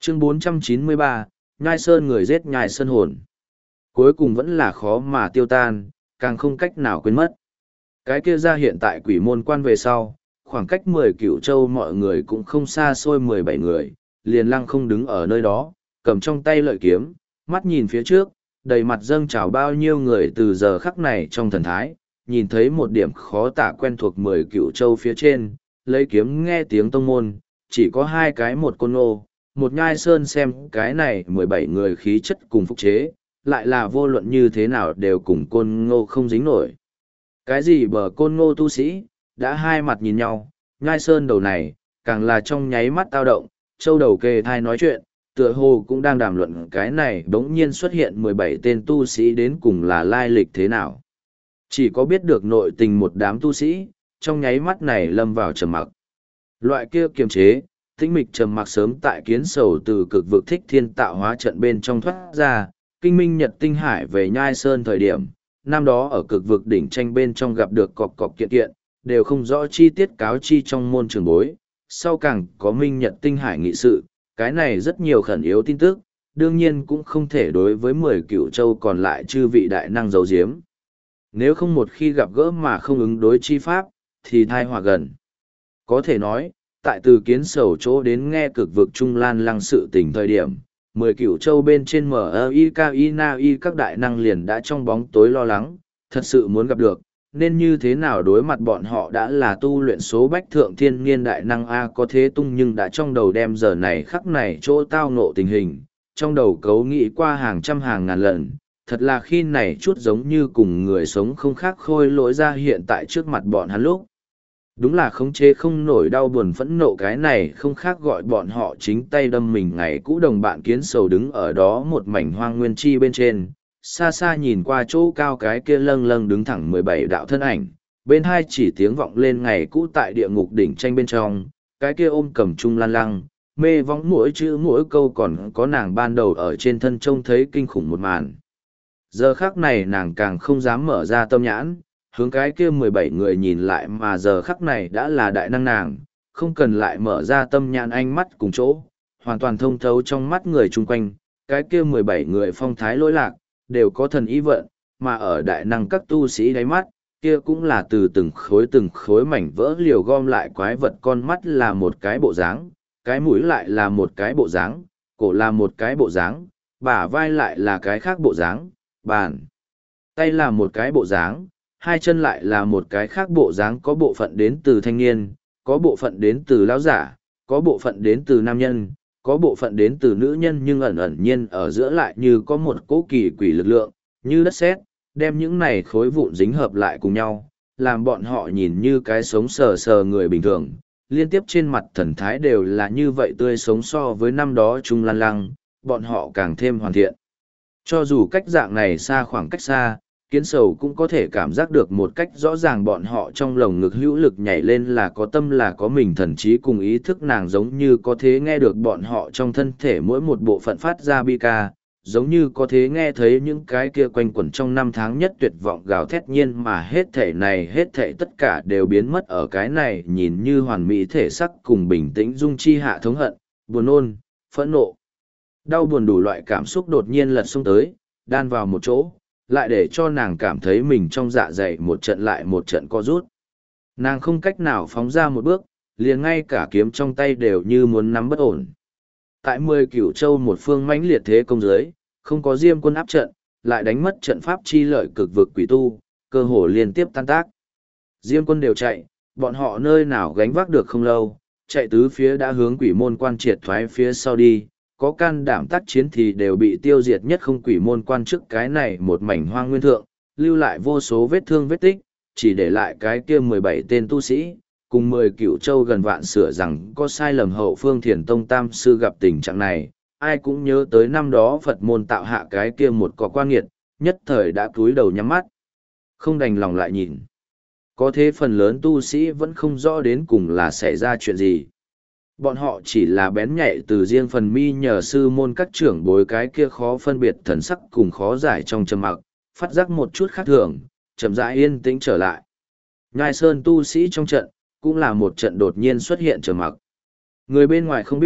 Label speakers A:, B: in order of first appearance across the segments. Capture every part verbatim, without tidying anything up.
A: Chương bốn trăm chín mươi ba, Nhai Sơn người giết Nhai Sơn hồn. Cuối cùng vẫn là khó mà tiêu tan, càng không cách nào quên mất. Cái kia ra hiện tại quỷ môn quan về sau, khoảng cách mười cửu châu mọi người cũng không xa xôi mười bảy người, liền lăng không đứng ở nơi đó, cầm trong tay lợi kiếm, mắt nhìn phía trước, đầy mặt dâng trào bao nhiêu người từ giờ khắc này trong thần thái, nhìn thấy một điểm khó tả quen thuộc mười cửu châu phía trên, lấy kiếm nghe tiếng tông môn, chỉ có hai cái một côn ngô, một Nhai Sơn xem cái này mười bảy người khí chất cùng phục chế, lại là vô luận như thế nào đều cùng côn ngô không dính nổi. Cái gì bờ côn ngô tu sĩ, đã hai mặt nhìn nhau, Nhai Sơn đầu này, càng là trong nháy mắt tao động, châu đầu kề thai nói chuyện, tựa hồ cũng đang đàm luận cái này bỗng nhiên xuất hiện mười bảy tên tu sĩ đến cùng là lai lịch thế nào. Chỉ có biết được nội tình một đám tu sĩ, trong nháy mắt này lâm vào trầm mặc. Loại kia kiềm chế, tĩnh mịch trầm mặc sớm tại kiến sầu từ cực vực thích thiên tạo hóa trận bên trong thoát ra, kinh minh nhật tinh hải về Nhai Sơn thời điểm, năm đó ở cực vực đỉnh tranh bên trong gặp được cọc cọc kiện kiện, đều không rõ chi tiết cáo chi trong môn trường bối, sau càng có minh nhật tinh hải nghị sự, cái này rất nhiều khẩn yếu tin tức, đương nhiên cũng không thể đối với mười cựu châu còn lại chư vị đại năng giấu giếm. Nếu không một khi gặp gỡ mà không ứng đối chi pháp, thì thai hòa gần. Có thể nói, tại từ kiến sầu chỗ đến nghe cực vực trung lan lăng sự tình thời điểm, mười cựu châu bên trên em i ca i na i các đại năng liền đã trong bóng tối lo lắng, thật sự muốn gặp được, nên như thế nào đối mặt bọn họ đã là tu luyện số bách thượng thiên niên đại năng A có thế tung nhưng đã trong đầu đem giờ này khắc này chỗ tao ngộ tình hình, trong đầu cấu nghĩ qua hàng trăm hàng ngàn lần, thật là khi này chút giống như cùng người sống không khác khôi lỗi ra hiện tại trước mặt bọn hắn lúc. Đúng là khống chế không nổi đau buồn phẫn nộ cái này không khác gọi bọn họ chính tay đâm mình ngày cũ đồng bạn kiến sầu đứng ở đó một mảnh hoang nguyên chi bên trên, xa xa nhìn qua chỗ cao cái kia lâng lâng đứng thẳng mười bảy đạo thân ảnh, bên hai chỉ tiếng vọng lên ngày cũ tại địa ngục đỉnh tranh bên trong, cái kia ôm cầm trung lan lăng, mê vóng mỗi chữ mỗi câu còn có nàng ban đầu ở trên thân trông thấy kinh khủng một màn. Giờ khắc này nàng càng không dám mở ra tâm nhãn, hướng cái kia mười bảy người nhìn lại mà giờ khắc này đã là đại năng nàng, không cần lại mở ra tâm nhãn ánh mắt cùng chỗ, hoàn toàn thông thấu trong mắt người chung quanh, cái kia mười bảy người phong thái lỗi lạc, đều có thần ý vận, mà ở đại năng các tu sĩ đáy mắt, kia cũng là từ từng khối từng khối mảnh vỡ liều gom lại quái vật con mắt là một cái bộ dáng, cái mũi lại là một cái bộ dáng, cổ là một cái bộ dáng, bả vai lại là cái khác bộ dáng, bàn tay là một cái bộ dáng, hai chân lại là một cái khác bộ dáng, có bộ phận đến từ thanh niên, có bộ phận đến từ lão giả, có bộ phận đến từ nam nhân, có bộ phận đến từ nữ nhân nhưng ẩn ẩn nhiên ở giữa lại như có một cỗ kỳ quỷ lực lượng, như đất sét, đem những này khối vụn dính hợp lại cùng nhau, làm bọn họ nhìn như cái sống sờ sờ người bình thường, liên tiếp trên mặt thần thái đều là như vậy tươi sống so với năm đó Trung Lan Lăng, bọn họ càng thêm hoàn thiện. Cho dù cách dạng này xa khoảng cách xa, kiến sầu cũng có thể cảm giác được một cách rõ ràng bọn họ trong lồng ngực hữu lực nhảy lên là có tâm là có mình thần trí cùng ý thức nàng giống như có thế nghe được bọn họ trong thân thể mỗi một bộ phận phát ra bi ca, giống như có thế nghe thấy những cái kia quanh quẩn trong năm tháng nhất tuyệt vọng gào thét nhiên mà hết thể này hết thể tất cả đều biến mất ở cái này nhìn như hoàn mỹ thể sắc cùng bình tĩnh dung chi hạ thống hận, buồn nôn, phẫn nộ. Đau buồn đủ loại cảm xúc đột nhiên lật xông tới, đan vào một chỗ, lại để cho nàng cảm thấy mình trong dạ dày một trận lại một trận co rút. Nàng không cách nào phóng ra một bước, liền ngay cả kiếm trong tay đều như muốn nắm bất ổn. Tại mười cửu châu một phương mãnh liệt thế công giới, không có diêm quân áp trận, lại đánh mất trận pháp chi lợi cực vực quỷ tu, cơ hồ liên tiếp tan tác. Diêm quân đều chạy, bọn họ nơi nào gánh vác được không lâu, chạy tứ phía đã hướng quỷ môn quan triệt thoái phía sau đi, có can đảm tác chiến thì đều bị tiêu diệt nhất không quỷ môn quan trước cái này một mảnh hoang nguyên thượng, lưu lại vô số vết thương vết tích, chỉ để lại cái kia mười bảy tên tu sĩ, cùng mười cửu châu gần vạn sửa rằng có sai lầm hậu phương thiền tông tam sư gặp tình trạng này, ai cũng nhớ tới năm đó Phật môn tạo hạ cái kia một cỏ quan nghiệt, nhất thời đã cúi đầu nhắm mắt, không đành lòng lại nhìn. Có thế phần lớn tu sĩ vẫn không rõ đến cùng là xảy ra chuyện gì. Bọn họ chỉ là bén nhạy từ riêng phần mi nhờ sư môn các trưởng bối cái kia khó phân biệt thần sắc cùng khó giải trong trầm mặc, phát giác một chút khác thường, chậm rãi yên tĩnh trở lại. Nhai Sơn tu sĩ trong trận, cũng là một trận đột nhiên xuất hiện trầm mặc. Người bên ngoài không biết,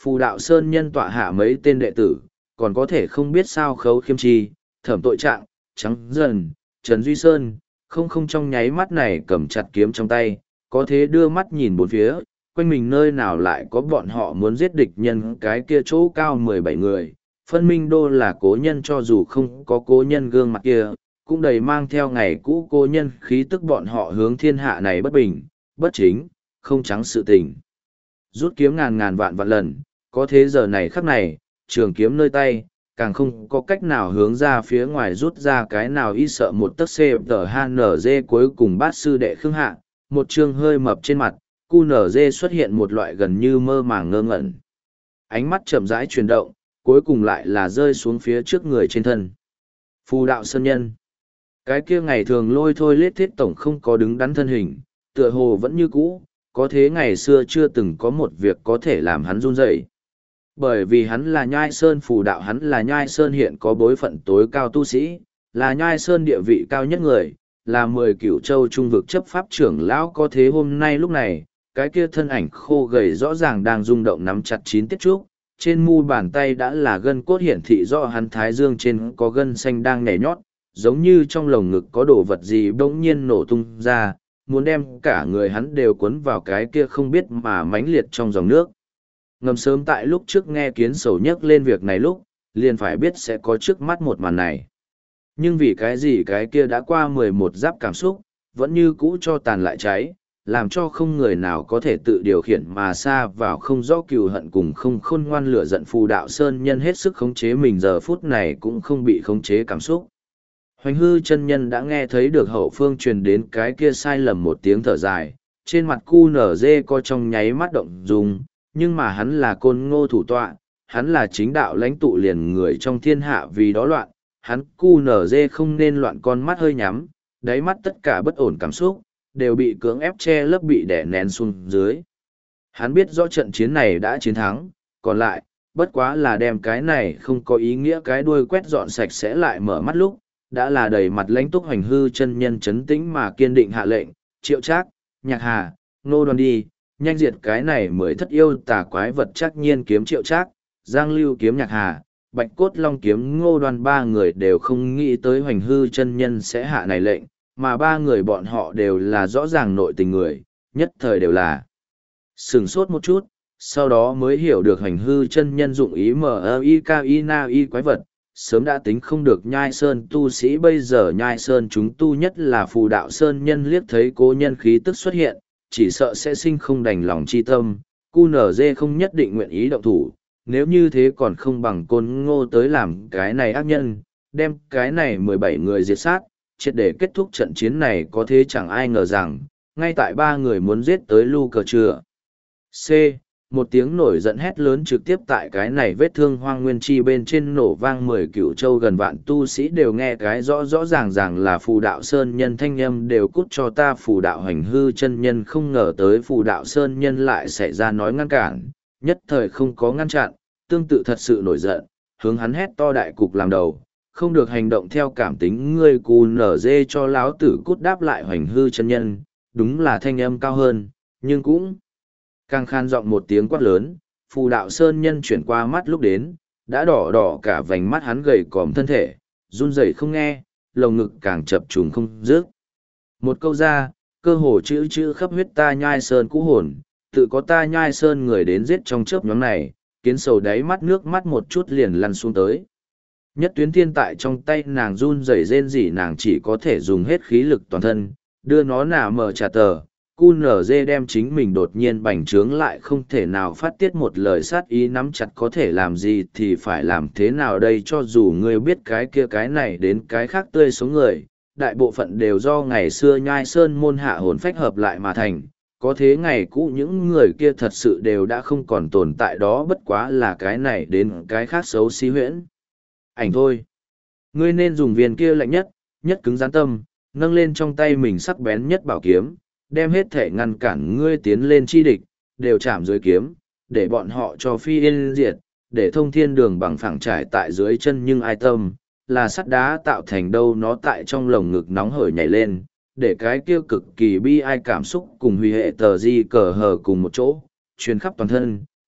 A: Phù đạo sơn nhân tọa hạ mấy tên đệ tử, còn có thể không biết sao khấu khiêm chi, thẩm tội trạng, trắng dần, Trần Duy Sơn, không không trong nháy mắt này cầm chặt kiếm trong tay, có thế đưa mắt nhìn bốn phía, quanh mình nơi nào lại có bọn họ muốn giết địch nhân cái kia chỗ cao mười bảy người, phân minh đô là cố nhân cho dù không có cố nhân gương mặt kia, cũng đầy mang theo ngày cũ cố nhân khí tức bọn họ hướng thiên hạ này bất bình, bất chính, không trắng sự tình. Rút kiếm ngàn ngàn vạn vạn lần, có thế giờ này khắc này, trường kiếm nơi tay, càng không có cách nào hướng ra phía ngoài rút ra cái nào y sợ một tấc xê tờ han nở dê cuối cùng bát sư đệ khương hạ, một chương hơi mập trên mặt, cu nở dê xuất hiện một loại gần như mơ màng ngơ ngẩn. Ánh mắt chậm rãi chuyển động, cuối cùng lại là rơi xuống phía trước người trên thân. Phù đạo sơn nhân. Cái kia ngày thường lôi thôi lết thiết tổng không có đứng đắn thân hình, tựa hồ vẫn như cũ, có thế ngày xưa chưa từng có một việc có thể làm hắn run rẩy. Bởi vì hắn là nhai sơn phù đạo, hắn là nhai sơn hiện có bối phận tối cao tu sĩ, là nhai sơn địa vị cao nhất người, là mười cửu châu trung vực chấp pháp trưởng lão, có thế hôm nay lúc này, cái kia thân ảnh khô gầy rõ ràng đang rung động nắm chặt chín tiết trúc, trên mu bàn tay đã là gân cốt hiển thị rõ hắn thái dương trên có gân xanh đang nhảy nhót, giống như trong lồng ngực có đồ vật gì bỗng nhiên nổ tung ra, muốn đem cả người hắn đều cuốn vào cái kia không biết mà mãnh liệt trong dòng nước. Ngầm sớm tại lúc trước nghe Kiến Sầu nhắc lên việc này lúc, liền phải biết sẽ có trước mắt một màn này. Nhưng vì cái gì cái kia đã qua mười một giáp cảm xúc, vẫn như cũ cho tàn lại cháy, làm cho không người nào có thể tự điều khiển mà xa vào không rõ cừu hận cùng không khôn ngoan lửa giận phù đạo sơn nhân hết sức khống chế mình giờ phút này cũng không bị khống chế cảm xúc. Hoành hư chân nhân đã nghe thấy được hậu phương truyền đến cái kia sai lầm một tiếng thở dài, trên mặt cu nở dê có trong nháy mắt động dung, nhưng mà hắn là côn ngô thủ tọa, hắn là chính đạo lãnh tụ liền người trong thiên hạ vì đó loạn, hắn cu nở dê không nên loạn con mắt hơi nhắm, đáy mắt tất cả bất ổn cảm xúc, đều bị cưỡng ép che lấp bị đè nén xuống dưới. Hắn biết rõ trận chiến này đã chiến thắng, còn lại, bất quá là đem cái này không có ý nghĩa cái đuôi quét dọn sạch sẽ lại mở mắt lúc, đã là đầy mặt lãnh túc hoành hư chân nhân chấn tĩnh mà kiên định hạ lệnh, triệu trác, nhạc hà, nô đoàn đi, nhanh diệt cái này mới thất yêu tà quái vật chắc nhiên kiếm triệu trác, giang lưu kiếm nhạc hà, bạch cốt long kiếm ngô đoàn ba người đều không nghĩ tới hoành hư chân nhân sẽ hạ này lệnh, mà ba người bọn họ đều là rõ ràng nội tình người, nhất thời đều là sửng sốt một chút, sau đó mới hiểu được hoành hư chân nhân dụng ý mở i k i na y quái vật, sớm đã tính không được nhai sơn tu sĩ bây giờ nhai sơn chúng tu nhất là phù đạo sơn nhân liếc thấy cố nhân khí tức xuất hiện, chỉ sợ sẽ sinh không đành lòng chi tâm, cu nở dê không nhất định nguyện ý động thủ, nếu như thế còn không bằng côn ngô tới làm cái này ác nhân, đem cái này mười bảy người diệt sát, triệt để kết thúc trận chiến này có thế chẳng ai ngờ rằng, ngay tại ba người muốn giết tới lu cờ chừa. C. Một tiếng nổi giận hét lớn trực tiếp tại cái này vết thương hoang nguyên chi bên trên nổ vang mười cửu châu gần vạn tu sĩ đều nghe cái rõ rõ ràng ràng là phù đạo sơn nhân thanh âm đều cút cho ta phù đạo hành hư chân nhân không ngờ tới phù đạo sơn nhân lại xảy ra nói ngăn cản, nhất thời không có ngăn chặn, tương tự thật sự nổi giận, hướng hắn hét to đại cục làm đầu, không được hành động theo cảm tính ngươi cù nở dê cho láo tử cút đáp lại hoành hư chân nhân, đúng là thanh âm cao hơn, nhưng cũng càng khan giọng một tiếng quát lớn, phù đạo sơn nhân chuyển qua mắt lúc đến, đã đỏ đỏ cả vành mắt hắn gầy còm thân thể, run rẩy không nghe, lồng ngực càng chập trùng không dứt. Một câu ra, cơ hồ chữ chữ khắp huyết ta nhai sơn cũ hồn, tự có ta nhai sơn người đến giết trong chớp nhóm này, Kiến Sầu đáy mắt nước mắt một chút liền lăn xuống tới. Nhất tuyến thiên tại trong tay nàng run rẩy rên rỉ nàng chỉ có thể dùng hết khí lực toàn thân, đưa nó nà mở trà tờ. Cu nở dê đem chính mình đột nhiên bành trướng lại không thể nào phát tiết một lời sát ý nắm chặt có thể làm gì thì phải làm thế nào đây cho dù ngươi biết cái kia cái này đến cái khác tươi sống người, đại bộ phận đều do ngày xưa nhai sơn môn hạ hồn phách hợp lại mà thành, có thế ngày cũ những người kia thật sự đều đã không còn tồn tại đó bất quá là cái này đến cái khác xấu xí huyễn. Ảnh thôi. Ngươi nên dùng viên kia lạnh nhất, nhất cứng rắn tâm, nâng lên trong tay mình sắc bén nhất bảo kiếm, đem hết thể ngăn cản ngươi tiến lên chi địch, đều chạm dưới kiếm, để bọn họ cho phi yên diệt, để thông thiên đường bằng phẳng trải tại dưới chân nhưng ai tâm, là sắt đá tạo thành đâu nó tại trong lồng ngực nóng hởi nhảy lên, để cái kia cực kỳ bi ai cảm xúc cùng huy hệ tờ di cờ hờ cùng một chỗ, truyền khắp toàn thân,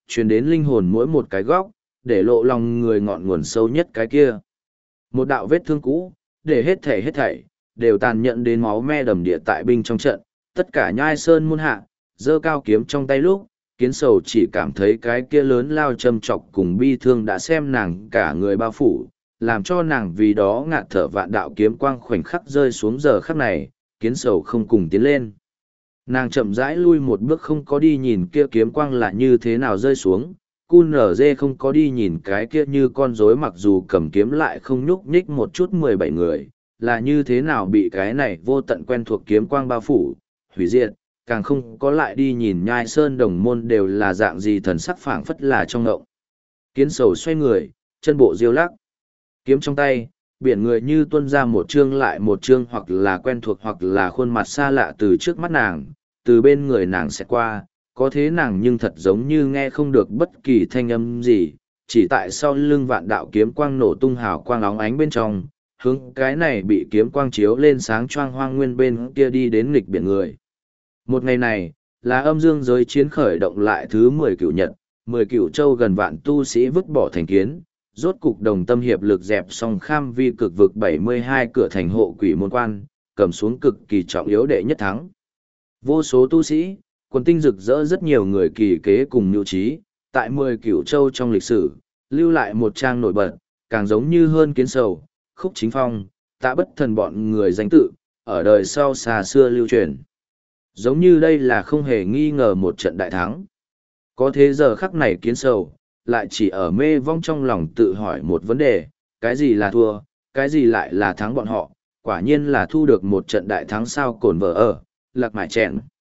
A: truyền đến linh hồn mỗi một cái góc, để lộ lòng người ngọn nguồn sâu nhất cái kia. Một đạo vết thương cũ, để hết thảy hết thảy, đều tàn nhẫn đến máu me đầm địa tại binh trong trận, tất cả nhai sơn muôn hạ, giơ cao kiếm trong tay lúc, kiến sầu chỉ cảm thấy cái kia lớn lao châm chọc cùng bi thương đã xem nàng cả người bao phủ, làm cho nàng vì đó ngạt thở vạn đạo kiếm quang khoảnh khắc rơi xuống giờ khắc này, kiến sầu không cùng tiến lên. Nàng chậm rãi lui một bước không có đi nhìn kia kiếm quang là như thế nào rơi xuống, cu nở dê không có đi nhìn cái kia như con rối mặc dù cầm kiếm lại không nhúc nhích một chút mười bảy người, là như thế nào bị cái này vô tận quen thuộc kiếm quang bao phủ, hủy diệt, càng không có lại đi nhìn nhai sơn đồng môn đều là dạng gì thần sắc phảng phất là trong ngộng. Kiến sầu xoay người, chân bộ diêu lắc, kiếm trong tay, biển người như tuôn ra một chương lại một chương hoặc là quen thuộc hoặc là khuôn mặt xa lạ từ trước mắt nàng, từ bên người nàng sẽ qua, có thế nàng nhưng thật giống như nghe không được bất kỳ thanh âm gì, chỉ tại sau lưng vạn đạo kiếm quang nổ tung hào quang óng ánh bên trong, hướng cái này bị kiếm quang chiếu lên sáng choang hoang nguyên bên kia đi đến nghịch biển người. Một ngày này, là âm dương giới chiến khởi động lại thứ mười cửu nhật, mười cửu châu gần vạn tu sĩ vứt bỏ thành kiến, rốt cục đồng tâm hiệp lực dẹp xong kham vi cực vực bảy mươi hai cửa thành hộ quỷ môn quan, cầm xuống cực kỳ trọng yếu đệ nhất thắng. Vô số tu sĩ, quần tinh rực rỡ rất nhiều người kỳ kế cùng nhu trí, tại mười cửu châu trong lịch sử, lưu lại một trang nổi bật, càng giống như hơn kiến sầu, khúc chính phong, tạ bất thần bọn người danh tự, ở đời sau xa xưa lưu truyền. Giống như đây là không hề nghi ngờ một trận đại thắng. Có thế giờ khắc này kiến sầu, lại chỉ ở mê vong trong lòng tự hỏi một vấn đề, cái gì là thua, cái gì lại là thắng bọn họ, quả nhiên là thu được một trận đại thắng sao cồn vợ ở, lạc mải chèn.